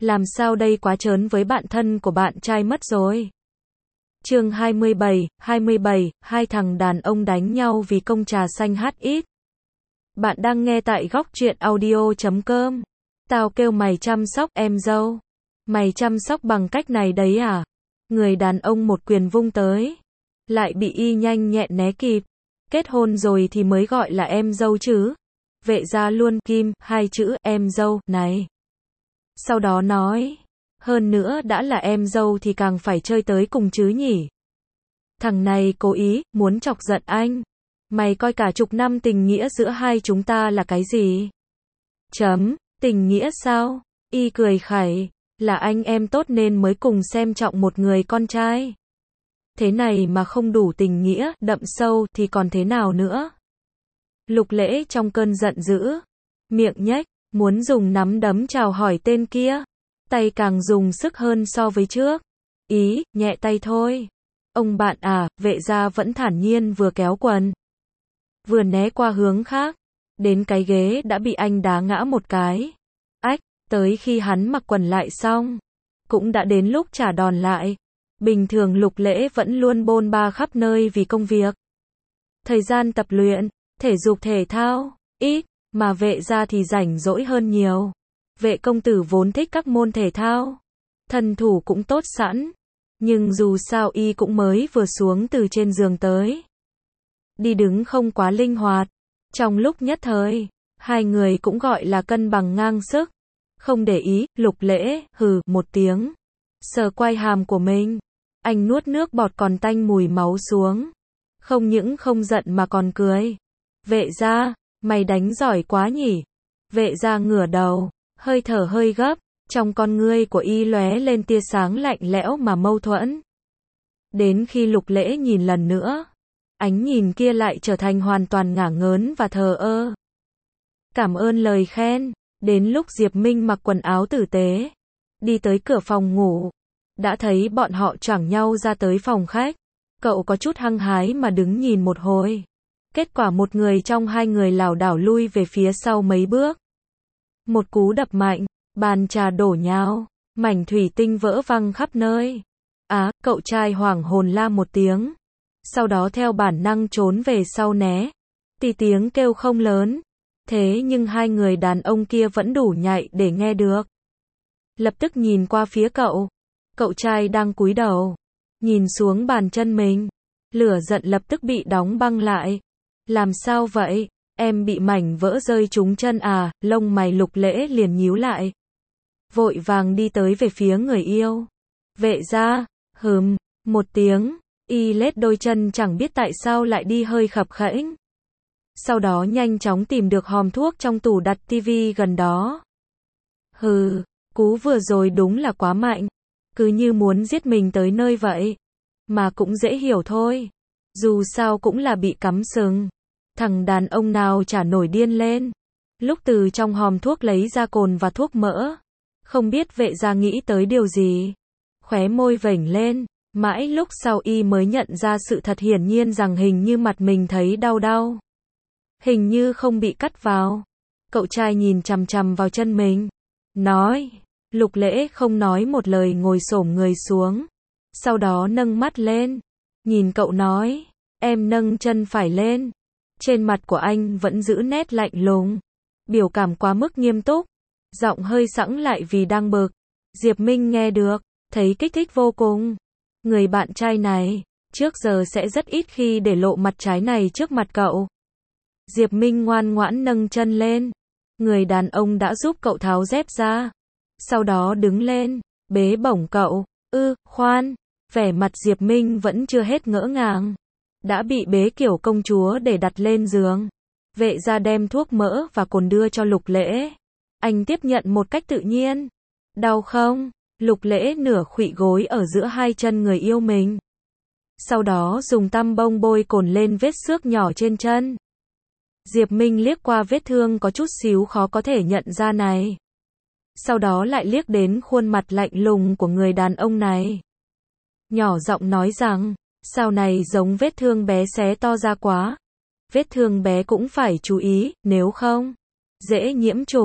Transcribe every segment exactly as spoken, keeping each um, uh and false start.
Làm sao đây, quá trớn với bạn thân của bạn trai mất rồi. Chương hai mươi bảy, hai mươi bảy, hai thằng đàn ông đánh nhau vì cốc trà xanh hát ít. Bạn đang nghe tại góc truyện audio chấm com. Tao kêu mày chăm sóc em dâu. Mày chăm sóc bằng cách này đấy à? Người đàn ông một quyền vung tới. Lại bị y nhanh nhẹn né kịp. Kết hôn rồi thì mới gọi là em dâu chứ. Vệ gia luôn kim hai chữ em dâu này. Sau đó nói. Hơn nữa đã là em dâu thì càng phải chơi tới cùng chứ nhỉ. Thằng này cố ý, muốn chọc giận anh. Mày coi cả chục năm tình nghĩa giữa hai chúng ta là cái gì? Chấm, tình nghĩa sao? Y cười khẩy, là anh em tốt nên mới cùng xem trọng một người con trai. Thế này mà không đủ tình nghĩa, đậm sâu thì còn thế nào nữa? Lục Lễ trong cơn giận dữ, miệng nhếch, muốn dùng nắm đấm chào hỏi tên kia. Tay càng dùng sức hơn so với trước. Ý, nhẹ tay thôi. Ông bạn à, Vệ gia vẫn thản nhiên vừa kéo quần. Vừa né qua hướng khác. Đến cái ghế đã bị anh đá ngã một cái. Ách, tới khi hắn mặc quần lại xong. Cũng đã đến lúc trả đòn lại. Bình thường Lục Lễ vẫn luôn bôn ba khắp nơi vì công việc. Thời gian tập luyện, thể dục thể thao, ít, mà Vệ gia thì rảnh rỗi hơn nhiều. Vệ công tử vốn thích các môn thể thao. Thân thủ cũng tốt sẵn. Nhưng dù sao y cũng mới vừa xuống từ trên giường tới. Đi đứng không quá linh hoạt. Trong lúc nhất thời, hai người cũng gọi là cân bằng ngang sức. Không để ý, Lục Lễ, hừ, một tiếng. Sờ quai hàm của mình. Anh nuốt nước bọt còn tanh mùi máu xuống. Không những không giận mà còn cười. Vệ gia, mày đánh giỏi quá nhỉ. Vệ gia ngửa đầu. Hơi thở hơi gấp, trong con ngươi của y lóe lên tia sáng lạnh lẽo mà mâu thuẫn. Đến khi Lục Lễ nhìn lần nữa, ánh nhìn kia lại trở thành hoàn toàn ngả ngớn và thờ ơ. Cảm ơn lời khen, đến lúc Diệp Minh mặc quần áo tử tế, đi tới cửa phòng ngủ, đã thấy bọn họ choảng nhau ra tới phòng khách. Cậu có chút hăng hái mà đứng nhìn một hồi. Kết quả một người trong hai người lảo đảo lui về phía sau mấy bước. Một cú đập mạnh, bàn trà đổ nhào, mảnh thủy tinh vỡ văng khắp nơi. Á, cậu trai hoảng hồn la một tiếng. Sau đó theo bản năng trốn về sau né. Tí tiếng kêu không lớn. Thế nhưng hai người đàn ông kia vẫn đủ nhạy để nghe được. Lập tức nhìn qua phía cậu. Cậu trai đang cúi đầu. Nhìn xuống bàn chân mình. Lửa giận lập tức bị đóng băng lại. Làm sao vậy? Em bị mảnh vỡ rơi trúng chân à? Lông mày Lục Lễ liền nhíu lại. Vội vàng đi tới về phía người yêu. Vệ gia, hừm, một tiếng, y lết đôi chân chẳng biết tại sao lại đi hơi khập khẽnh. Sau đó nhanh chóng tìm được hòm thuốc trong tủ đặt tivi gần đó. Hừ, cú vừa rồi đúng là quá mạnh. Cứ như muốn giết mình tới nơi vậy. Mà cũng dễ hiểu thôi. Dù sao cũng là bị cắm sừng. Thằng đàn ông nào chả nổi điên lên. Lúc từ trong hòm thuốc lấy ra cồn và thuốc mỡ. Không biết Vệ gia nghĩ tới điều gì. Khóe môi vểnh lên. Mãi lúc sau y mới nhận ra sự thật, hiển nhiên rằng hình như mặt mình thấy đau đau. Hình như không bị cắt vào. Cậu trai nhìn chằm chằm vào chân mình. Nói. Lục Lễ không nói một lời ngồi xổm người xuống. Sau đó nâng mắt lên. Nhìn cậu nói. Em nâng chân phải lên. Trên mặt của anh vẫn giữ nét lạnh lùng. Biểu cảm quá mức nghiêm túc. Giọng hơi sẵn lại vì đang bực. Diệp Minh nghe được. Thấy kích thích vô cùng. Người bạn trai này. Trước giờ sẽ rất ít khi để lộ mặt trái này trước mặt cậu. Diệp Minh ngoan ngoãn nâng chân lên. Người đàn ông đã giúp cậu tháo dép ra. Sau đó đứng lên. Bế bổng cậu. Ư, khoan. Vẻ mặt Diệp Minh vẫn chưa hết ngỡ ngàng. Đã bị bế kiểu công chúa để đặt lên giường. Vệ gia đem thuốc mỡ và cồn đưa cho Lục Lễ. Anh tiếp nhận một cách tự nhiên. Đau không? Lục Lễ nửa khuỵu gối ở giữa hai chân người yêu mình. Sau đó dùng tăm bông bôi cồn lên vết xước nhỏ trên chân. Diệp Minh liếc qua vết thương có chút xíu khó có thể nhận ra này. Sau đó lại liếc đến khuôn mặt lạnh lùng của người đàn ông này. Nhỏ giọng nói rằng, sao này giống vết thương bé xé to ra quá. Vết thương bé cũng phải chú ý, nếu không, dễ nhiễm trùng.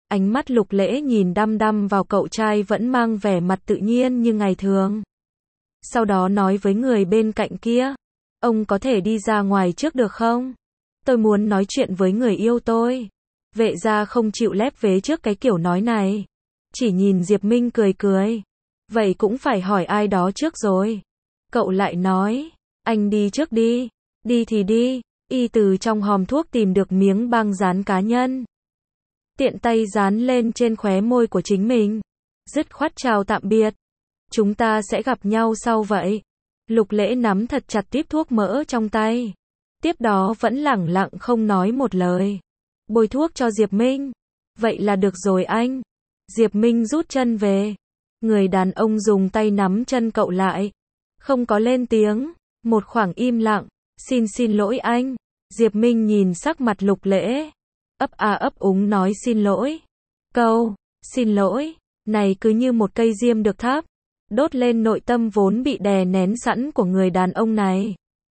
Ánh mắt Lục Lễ nhìn đăm đăm vào cậu trai vẫn mang vẻ mặt tự nhiên như ngày thường. Sau đó nói với người bên cạnh kia, ông có thể đi ra ngoài trước được không? Tôi muốn nói chuyện với người yêu tôi. Vệ gia không chịu lép vế trước cái kiểu nói này. Chỉ nhìn Diệp Minh cười cười. Vậy cũng phải hỏi ai đó trước rồi. Cậu lại nói, anh đi trước đi. Đi thì đi. Y từ trong hòm thuốc tìm được miếng băng dán cá nhân. Tiện tay dán lên trên khóe môi của chính mình. Dứt khoát chào tạm biệt. Chúng ta sẽ gặp nhau sau vậy. Lục Lễ nắm thật chặt tiếp thuốc mỡ trong tay. Tiếp đó vẫn lẳng lặng không nói một lời. Bôi thuốc cho Diệp Minh. Vậy là được rồi anh. Diệp Minh rút chân về. Người đàn ông dùng tay nắm chân cậu lại. Không có lên tiếng. Một khoảng im lặng. Xin xin lỗi anh. Diệp Minh nhìn sắc mặt Lục Lễ. Ấp a ấp úng nói xin lỗi. Câu, xin lỗi, này cứ như một cây diêm được thắp. Đốt lên nội tâm vốn bị đè nén sẵn của người đàn ông này.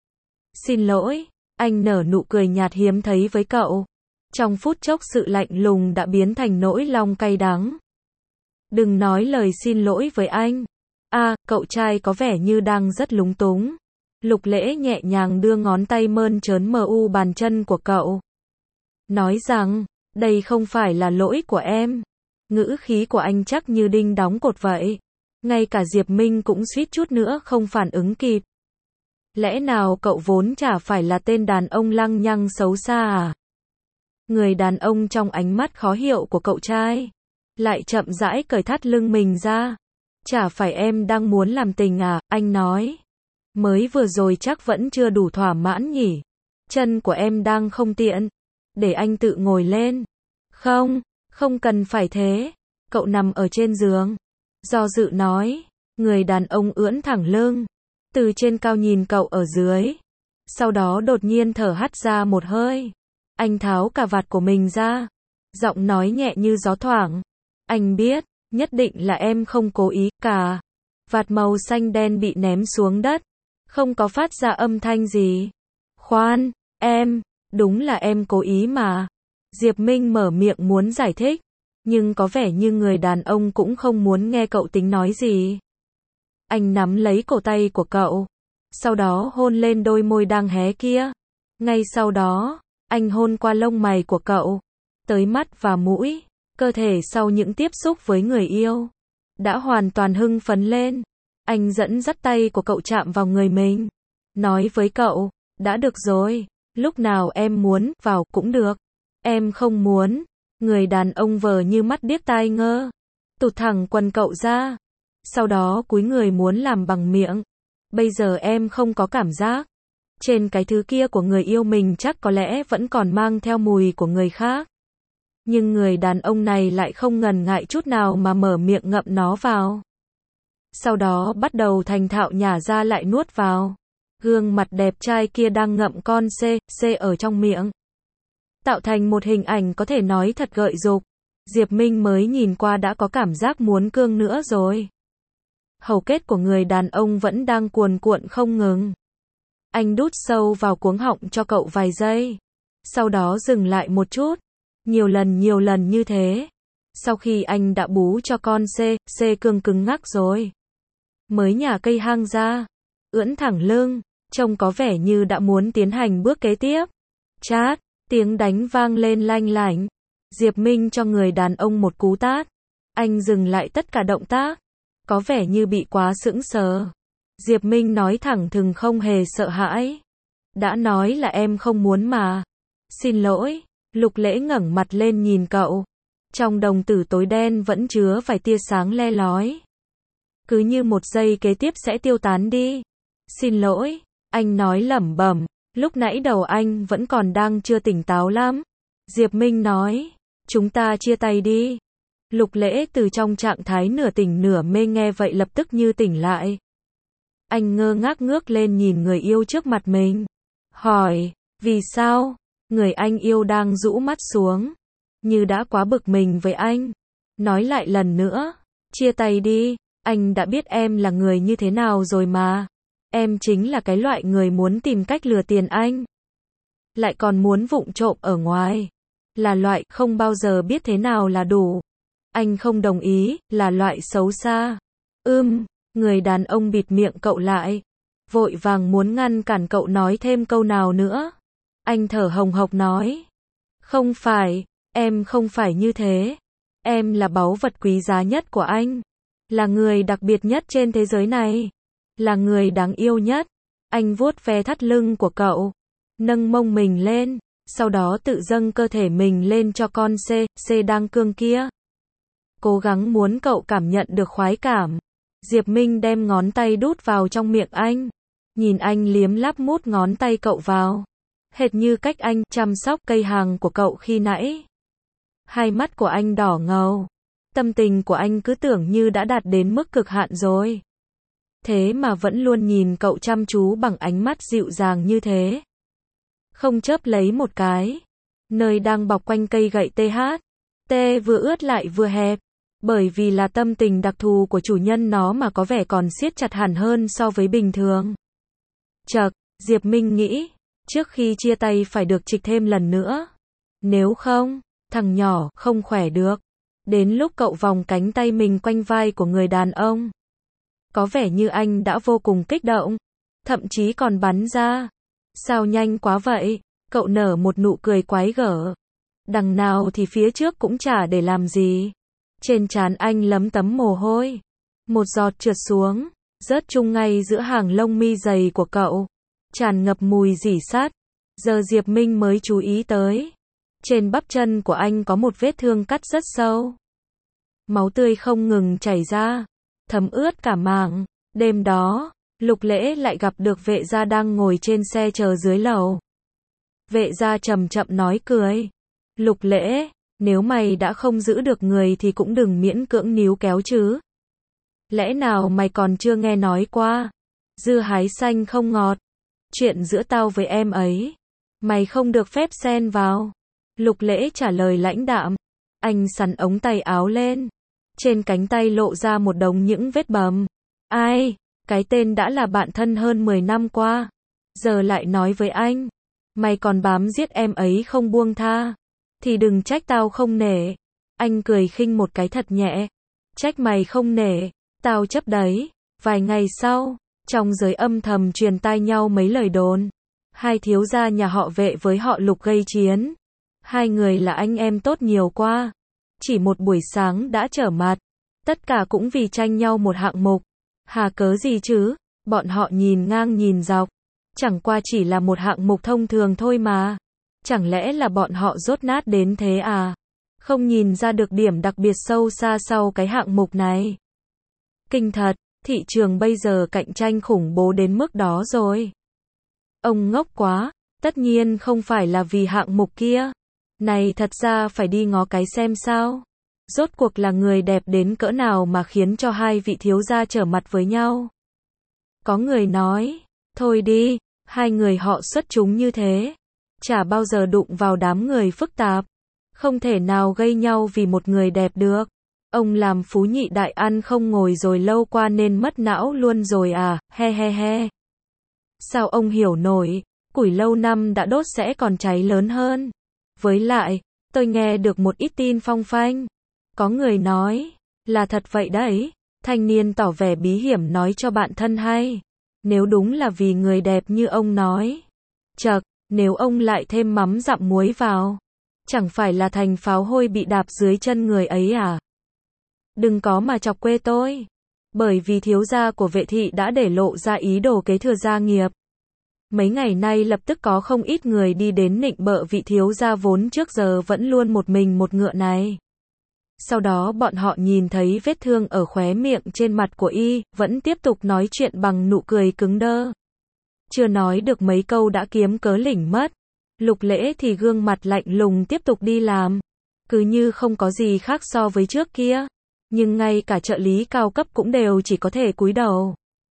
Xin lỗi, anh nở nụ cười nhạt hiếm thấy với cậu. Trong phút chốc sự lạnh lùng đã biến thành nỗi lòng cay đắng. Đừng nói lời xin lỗi với anh. À, cậu trai có vẻ như đang rất lúng túng. Lục Lễ nhẹ nhàng đưa ngón tay mơn trớn mờ u bàn chân của cậu. Nói rằng, đây không phải là lỗi của em. Ngữ khí của anh chắc như đinh đóng cột vậy. Ngay cả Diệp Minh cũng suýt chút nữa không phản ứng kịp. Lẽ nào cậu vốn chả phải là tên đàn ông lăng nhăng xấu xa à? Người đàn ông trong ánh mắt khó hiểu của cậu trai lại chậm rãi cởi thắt lưng mình ra. Chả phải em đang muốn làm tình à, anh nói. Mới vừa rồi chắc vẫn chưa đủ thỏa mãn nhỉ. Chân của em đang không tiện. Để anh tự ngồi lên. Không, không cần phải thế. Cậu nằm ở trên giường. Do dự nói. Người đàn ông ưỡn thẳng lưng. Từ trên cao nhìn cậu ở dưới. Sau đó đột nhiên thở hắt ra một hơi. Anh tháo cà vạt của mình ra. Giọng nói nhẹ như gió thoảng. Anh biết, nhất định là em không cố ý. Cà vạt màu xanh đen bị ném xuống đất. Không có phát ra âm thanh gì. Khoan, em, đúng là em cố ý mà. Diệp Minh mở miệng muốn giải thích. Nhưng có vẻ như người đàn ông cũng không muốn nghe cậu tính nói gì. Anh nắm lấy cổ tay của cậu. Sau đó hôn lên đôi môi đang hé kia. Ngay sau đó, anh hôn qua lông mày của cậu. Tới mắt và mũi. Cơ thể sau những tiếp xúc với người yêu đã hoàn toàn hưng phấn lên. Anh dẫn dắt tay của cậu chạm vào người mình. Nói với cậu, đã được rồi. Lúc nào em muốn vào cũng được. Em không muốn. Người đàn ông vờ như mắt điếc tai ngơ. Tụt thẳng quần cậu ra. Sau đó cúi người muốn làm bằng miệng. Bây giờ em không có cảm giác. Trên cái thứ kia của người yêu mình chắc có lẽ vẫn còn mang theo mùi của người khác. Nhưng người đàn ông này lại không ngần ngại chút nào mà mở miệng ngậm nó vào. Sau đó bắt đầu thành thạo nhả ra lại nuốt vào. Gương mặt đẹp trai kia đang ngậm con C, C ở trong miệng. Tạo thành một hình ảnh có thể nói thật gợi dục. Diệp Minh mới nhìn qua đã có cảm giác muốn cương nữa rồi. Hầu kết của người đàn ông vẫn đang cuồn cuộn không ngừng. Anh đút sâu vào cuống họng cho cậu vài giây. Sau đó dừng lại một chút. Nhiều lần nhiều lần như thế. Sau khi anh đã bú cho con C, C cương cứng ngắc rồi. Mới nhả cây hang ra. Ưỡn thẳng lưng. Trông có vẻ như đã muốn tiến hành bước kế tiếp. Chát. Tiếng đánh vang lên lanh lảnh. Diệp Minh cho người đàn ông một cú tát. Anh dừng lại tất cả động tác. Có vẻ như bị quá sững sờ. Diệp Minh nói thẳng thừng không hề sợ hãi. Đã nói là em không muốn mà. Xin lỗi. Lục Lễ ngẩng mặt lên nhìn cậu. Trong đồng tử tối đen vẫn chứa vài tia sáng le lói. Cứ như một giây kế tiếp sẽ tiêu tán đi. Xin lỗi. Anh nói lẩm bẩm. Lúc nãy đầu anh vẫn còn đang chưa tỉnh táo lắm. Diệp Minh nói. Chúng ta chia tay đi. Lục Lễ từ trong trạng thái nửa tỉnh nửa mê nghe vậy lập tức như tỉnh lại. Anh ngơ ngác ngước lên nhìn người yêu trước mặt mình. Hỏi. Vì sao? Người anh yêu đang rũ mắt xuống. Như đã quá bực mình với anh. Nói lại lần nữa. Chia tay đi. Anh đã biết em là người như thế nào rồi mà. Em chính là cái loại người muốn tìm cách lừa tiền anh. Lại còn muốn vụng trộm ở ngoài. là loại không bao giờ biết thế nào là đủ. Anh không đồng ý, là loại xấu xa. Ưm, người đàn ông bịt miệng cậu lại. Vội vàng muốn ngăn cản cậu nói thêm câu nào nữa. Anh thở hồng hộc nói. Không phải, em không phải như thế. Em là báu vật quý giá nhất của anh. Là người đặc biệt nhất trên thế giới này. Là người đáng yêu nhất. Anh vuốt ve thắt lưng của cậu. Nâng mông mình lên. Sau đó tự dâng cơ thể mình lên cho con C, C đang cương kia. Cố gắng muốn cậu cảm nhận được khoái cảm. Diệp Minh đem ngón tay đút vào trong miệng anh. Nhìn anh liếm láp mút ngón tay cậu vào. Hệt như cách anh chăm sóc cây hàng của cậu khi nãy. Hai mắt của anh đỏ ngầu. Tâm tình của anh cứ tưởng như đã đạt đến mức cực hạn rồi. Thế mà vẫn luôn nhìn cậu chăm chú bằng ánh mắt dịu dàng như thế. Không chớp lấy một cái. Nơi đang bọc quanh cây gậy tê hát. T vừa ướt lại vừa hẹp. Bởi vì là tâm tình đặc thù của chủ nhân nó mà có vẻ còn siết chặt hẳn hơn so với bình thường. Chậc, Diệp Minh nghĩ. Trước khi chia tay phải được trịch thêm lần nữa. Nếu không, thằng nhỏ không khỏe được. Đến lúc cậu vòng cánh tay mình quanh vai của người đàn ông. Có vẻ như anh đã vô cùng kích động. Thậm chí còn bắn ra. Sao nhanh quá vậy? Cậu nở một nụ cười quái gở. Đằng nào thì phía trước cũng chả để làm gì. Trên trán anh lấm tấm mồ hôi. Một giọt trượt xuống. Rớt chung ngay giữa hàng lông mi dày của cậu. Tràn ngập mùi rỉ sắt. Giờ Diệp Minh mới chú ý tới. Trên bắp chân của anh có một vết thương cắt rất sâu. Máu tươi không ngừng chảy ra. Thấm ướt cả mảng. Đêm đó, Lục Lễ lại gặp được vệ gia đang ngồi trên xe chờ dưới lầu. Vệ gia chậm chậm nói cười. Lục Lễ, nếu mày đã không giữ được người thì cũng đừng miễn cưỡng níu kéo chứ. Lẽ nào mày còn chưa nghe nói qua? Dưa hái xanh không ngọt. Chuyện giữa tao với em ấy. Mày không được phép xen vào. Lục Lễ trả lời lãnh đạm. Anh xắn ống tay áo lên. Trên cánh tay lộ ra một đống những vết bầm. Ai? Cái tên đã là bạn thân hơn mười năm qua. Giờ lại nói với anh. Mày còn bám giết em ấy không buông tha. Thì đừng trách tao không nể. Anh cười khinh một cái thật nhẹ. Trách mày không nể. Tao chấp đấy. Vài ngày sau, trong giới âm thầm truyền tai nhau mấy lời đồn. Hai thiếu gia nhà họ Vệ với họ Lục gây chiến. Hai người là anh em tốt nhiều qua. Chỉ một buổi sáng đã trở mặt. Tất cả cũng vì tranh nhau một hạng mục. Hà cớ gì chứ? Bọn họ nhìn ngang nhìn dọc. Chẳng qua chỉ là một hạng mục thông thường thôi mà. Chẳng lẽ là bọn họ dốt nát đến thế à? Không nhìn ra được điểm đặc biệt sâu xa sau cái hạng mục này. Kinh thật, thị trường bây giờ cạnh tranh khủng bố đến mức đó rồi. Ông ngốc quá, tất nhiên không phải là vì hạng mục kia. Này thật ra phải đi ngó cái xem sao. Rốt cuộc là người đẹp đến cỡ nào mà khiến cho hai vị thiếu gia trở mặt với nhau. Có người nói, thôi đi, hai người họ xuất chúng như thế. Chả bao giờ đụng vào đám người phức tạp. Không thể nào gây nhau vì một người đẹp được. Ông làm phú nhị đại ăn không ngồi rồi lâu qua nên mất não luôn rồi à, he he he. Sao ông hiểu nổi, củi lâu năm đã đốt sẽ còn cháy lớn hơn. Với lại, tôi nghe được một ít tin phong phanh. Có người nói, là thật vậy đấy. Thanh niên tỏ vẻ bí hiểm nói cho bạn thân hay. Nếu đúng là vì người đẹp như ông nói. Chậc, nếu ông lại thêm mắm dặm muối vào. Chẳng phải là thành pháo hôi bị đạp dưới chân người ấy à? Đừng có mà chọc quê tôi. Bởi vì thiếu gia của Vệ thị đã để lộ ra ý đồ kế thừa gia nghiệp. Mấy ngày nay lập tức có không ít người đi đến nịnh bợ vị thiếu gia vốn trước giờ vẫn luôn một mình một ngựa này. Sau đó bọn họ nhìn thấy vết thương ở khóe miệng trên mặt của y, vẫn tiếp tục nói chuyện bằng nụ cười cứng đơ. Chưa nói được mấy câu đã kiếm cớ lỉnh mất. Lục Lễ thì gương mặt lạnh lùng tiếp tục đi làm. Cứ như không có gì khác so với trước kia. Nhưng ngay cả trợ lý cao cấp cũng đều chỉ có thể cúi đầu.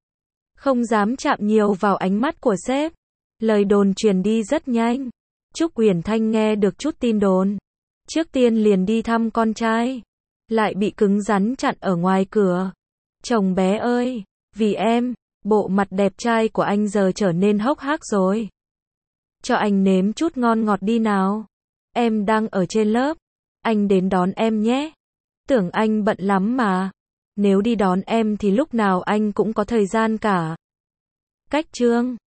Không dám chạm nhiều vào ánh mắt của sếp. Lời đồn truyền đi rất nhanh. Trúc Uyển Thanh nghe được chút tin đồn. Trước tiên liền đi thăm con trai. Lại bị cứng rắn chặn ở ngoài cửa. Chồng bé ơi, vì em, bộ mặt đẹp trai của anh giờ trở nên hốc hác rồi. Cho anh nếm chút ngon ngọt đi nào. em đang ở trên lớp. Anh đến đón em nhé. Tưởng anh bận lắm mà. Nếu đi đón em thì lúc nào anh cũng có thời gian cả. Cách chương